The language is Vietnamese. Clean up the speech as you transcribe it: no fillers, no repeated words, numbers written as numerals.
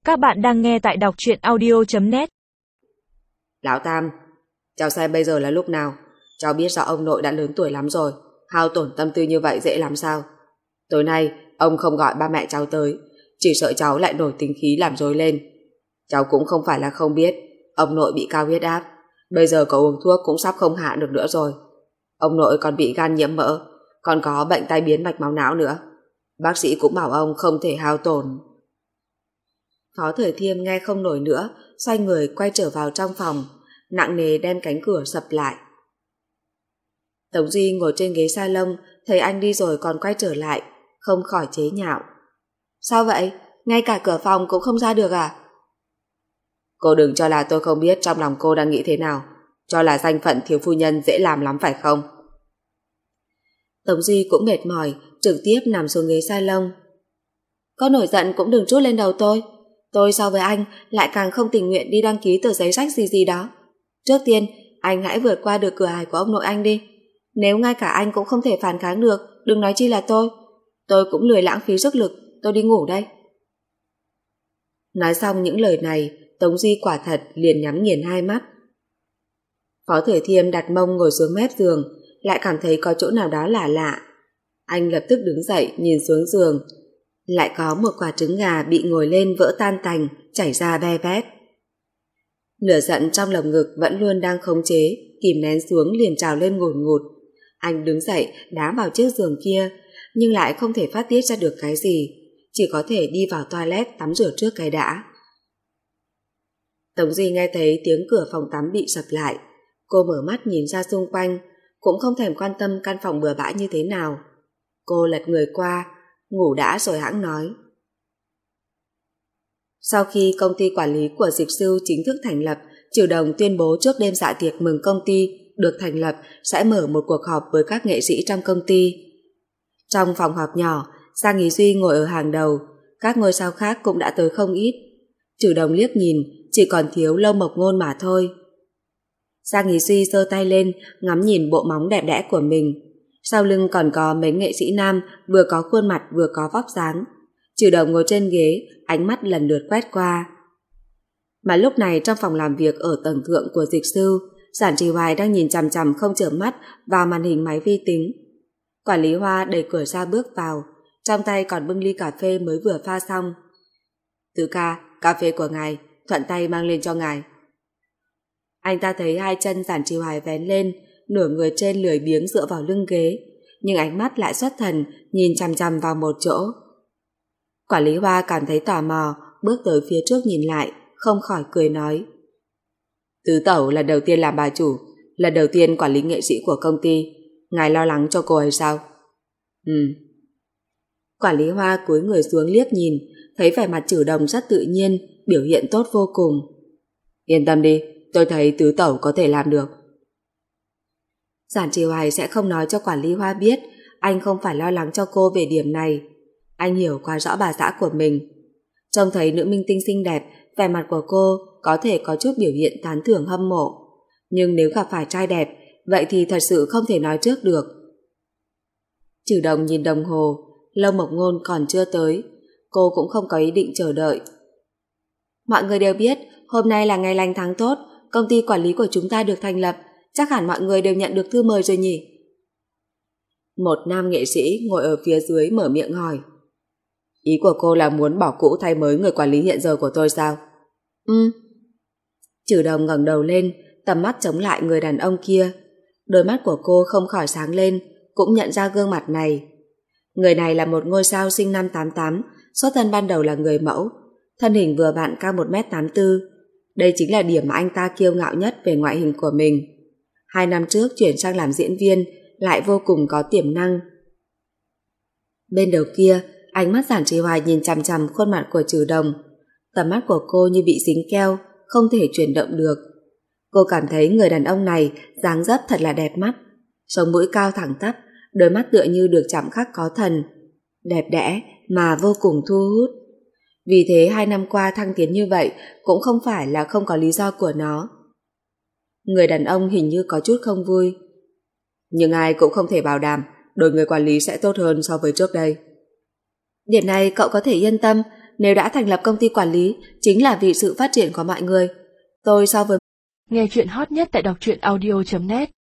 Các bạn đang nghe tại đọc truyện audio.net. Lão Tam, cháu xem bây giờ là lúc nào? Cháu biết rõ ông nội đã lớn tuổi lắm rồi, hao tổn tâm tư như vậy dễ làm sao? Tối nay ông không gọi ba mẹ cháu tới, chỉ sợ cháu lại nổi tính khí làm rối lên. Cháu cũng không phải là không biết, ông nội bị cao huyết áp, bây giờ có uống thuốc cũng sắp không hạ được nữa rồi. Ông nội còn bị gan nhiễm mỡ, còn có bệnh tai biến mạch máu não nữa. Bác sĩ cũng bảo ông không thể hao tổn. Phó Thời Thiêm nghe không nổi nữa, xoay người quay trở vào trong phòng, nặng nề đem cánh cửa sập lại. Tống Duy ngồi trên ghế salon, thấy anh đi rồi còn quay trở lại, không khỏi chế nhạo. Sao vậy? Ngay cả cửa phòng cũng không ra được à? Cô đừng cho là tôi không biết trong lòng cô đang nghĩ thế nào, cho là danh phận thiếu phu nhân dễ làm lắm phải không? Tống Duy cũng mệt mỏi, trực tiếp nằm xuống ghế salon. Có nổi giận cũng đừng trút lên đầu tôi. Tôi so với anh lại càng không tình nguyện đi đăng ký tờ giấy sách gì đó. Trước tiên, anh hãy vượt qua được cửa ải của ông nội anh đi. Nếu ngay cả anh cũng không thể phản kháng được, đừng nói chi là tôi. Tôi cũng lười lãng phí sức lực, tôi đi ngủ đây. Nói xong những lời này, Tống Duy quả thật liền nhắm nghiền hai mắt. Phó Thời Thiêm đặt mông ngồi xuống mép giường, lại cảm thấy có chỗ nào đó lạ lạ. Anh lập tức đứng dậy nhìn xuống giường, lại có một quả trứng gà bị ngồi lên vỡ tan tành, chảy ra be bét. Lửa giận trong lồng ngực vẫn luôn đang khống chế, kìm nén xuống liền trào lên ngùn ngụt. Anh đứng dậy đá vào chiếc giường kia, nhưng lại không thể phát tiết ra được cái gì, chỉ có thể đi vào toilet tắm rửa trước cái đã. Tống Duy nghe thấy tiếng cửa phòng tắm bị sập lại, cô mở mắt nhìn ra xung quanh, cũng không thèm quan tâm căn phòng bừa bãi như thế nào. Cô lật người qua, ngủ đã rồi hãng nói. Sau khi công ty quản lý của Dịch Sư chính thức thành lập, Trừ Đồng tuyên bố trước đêm dạ tiệc mừng công ty được thành lập sẽ mở một cuộc họp với các nghệ sĩ trong công ty. Trong phòng họp nhỏ, Giang Ý Duy ngồi ở hàng đầu, các ngôi sao khác cũng đã tới không ít. Trừ Đồng liếc nhìn, chỉ còn thiếu Lâu Mộc Ngôn mà thôi. Giang Ý Duy giơ tay lên, ngắm nhìn bộ móng đẹp đẽ của mình. Sau lưng còn có mấy nghệ sĩ nam vừa có khuôn mặt vừa có vóc dáng. Trừ Đồng ngồi trên ghế, ánh mắt lần lượt quét qua. Mà lúc này trong phòng làm việc ở tầng thượng của Dịch Sư, Giản Trì Hoài đang nhìn chằm chằm không chợp mắt vào màn hình máy vi tính. Quản lý Hoa đẩy cửa ra bước vào, trong tay còn bưng ly cà phê mới vừa pha xong. Tứ ca, cà phê của ngài, thuận tay mang lên cho ngài. Anh ta thấy hai chân Giản Trì Hoài vén lên, nửa người trên lười biếng dựa vào lưng ghế, nhưng ánh mắt lại xuất thần nhìn chằm chằm vào một chỗ. Quản lý Hoa cảm thấy tò mò, bước tới phía trước nhìn lại, không khỏi cười nói. Tứ tẩu lần đầu tiên làm bà chủ, lần đầu tiên quản lý nghệ sĩ của công ty, ngài lo lắng cho cô ấy sao? Quản lý Hoa cúi người xuống liếc nhìn, thấy vẻ mặt Trừ Đồng rất tự nhiên, biểu hiện tốt vô cùng. Yên tâm đi, tôi thấy tứ tẩu có thể làm được. Giản Trì Hoài sẽ không nói cho quản lý Hoa biết anh không phải lo lắng cho cô về điểm này. Anh hiểu quá rõ bà xã của mình. Trông thấy nữ minh tinh xinh đẹp, vẻ mặt của cô có thể có chút biểu hiện tán thưởng hâm mộ. Nhưng nếu gặp phải trai đẹp, vậy thì thật sự không thể nói trước được. Trừ Đồng nhìn đồng hồ, Lâu Mộc Ngôn còn chưa tới. Cô cũng không có ý định chờ đợi. Mọi người đều biết, hôm nay là ngày lành tháng tốt, công ty quản lý của chúng ta được thành lập, chắc hẳn mọi người đều nhận được thư mời rồi nhỉ? Một nam nghệ sĩ ngồi ở phía dưới mở miệng hỏi. Ý của cô là muốn bỏ cũ thay mới người quản lý hiện giờ của tôi sao? Trừ Đồng ngẩng đầu lên, tầm mắt chống lại người đàn ông kia. Đôi mắt của cô không khỏi sáng lên, cũng nhận ra gương mặt này. Người này là một ngôi sao sinh năm 88, xuất thân ban đầu là người mẫu, thân hình vừa vặn cao 1m84. Đây chính là điểm mà anh ta kiêu ngạo nhất về ngoại hình của mình. 2 năm trước chuyển sang làm diễn viên, lại vô cùng có tiềm năng. Bên đầu kia, ánh mắt Giản Trì Hoài nhìn chằm chằm khuôn mặt của Trừ Đồng. Tầm mắt của cô như bị dính keo, không thể chuyển động được. Cô cảm thấy người đàn ông này dáng dấp thật là đẹp mắt, sống mũi cao thẳng tắp, đôi mắt tựa như được chạm khắc có thần, đẹp đẽ mà vô cùng thu hút. Vì thế 2 năm qua thăng tiến như vậy cũng không phải là không có lý do của nó. Người đàn ông hình như có chút không vui. Nhưng ai cũng không thể bảo đảm đổi người quản lý sẽ tốt hơn so với trước đây. Điểm này cậu có thể yên tâm, nếu đã thành lập công ty quản lý chính là vì sự phát triển của mọi người. Tôi so với Nghe chuyện hot nhất tại đọc truyện audio.net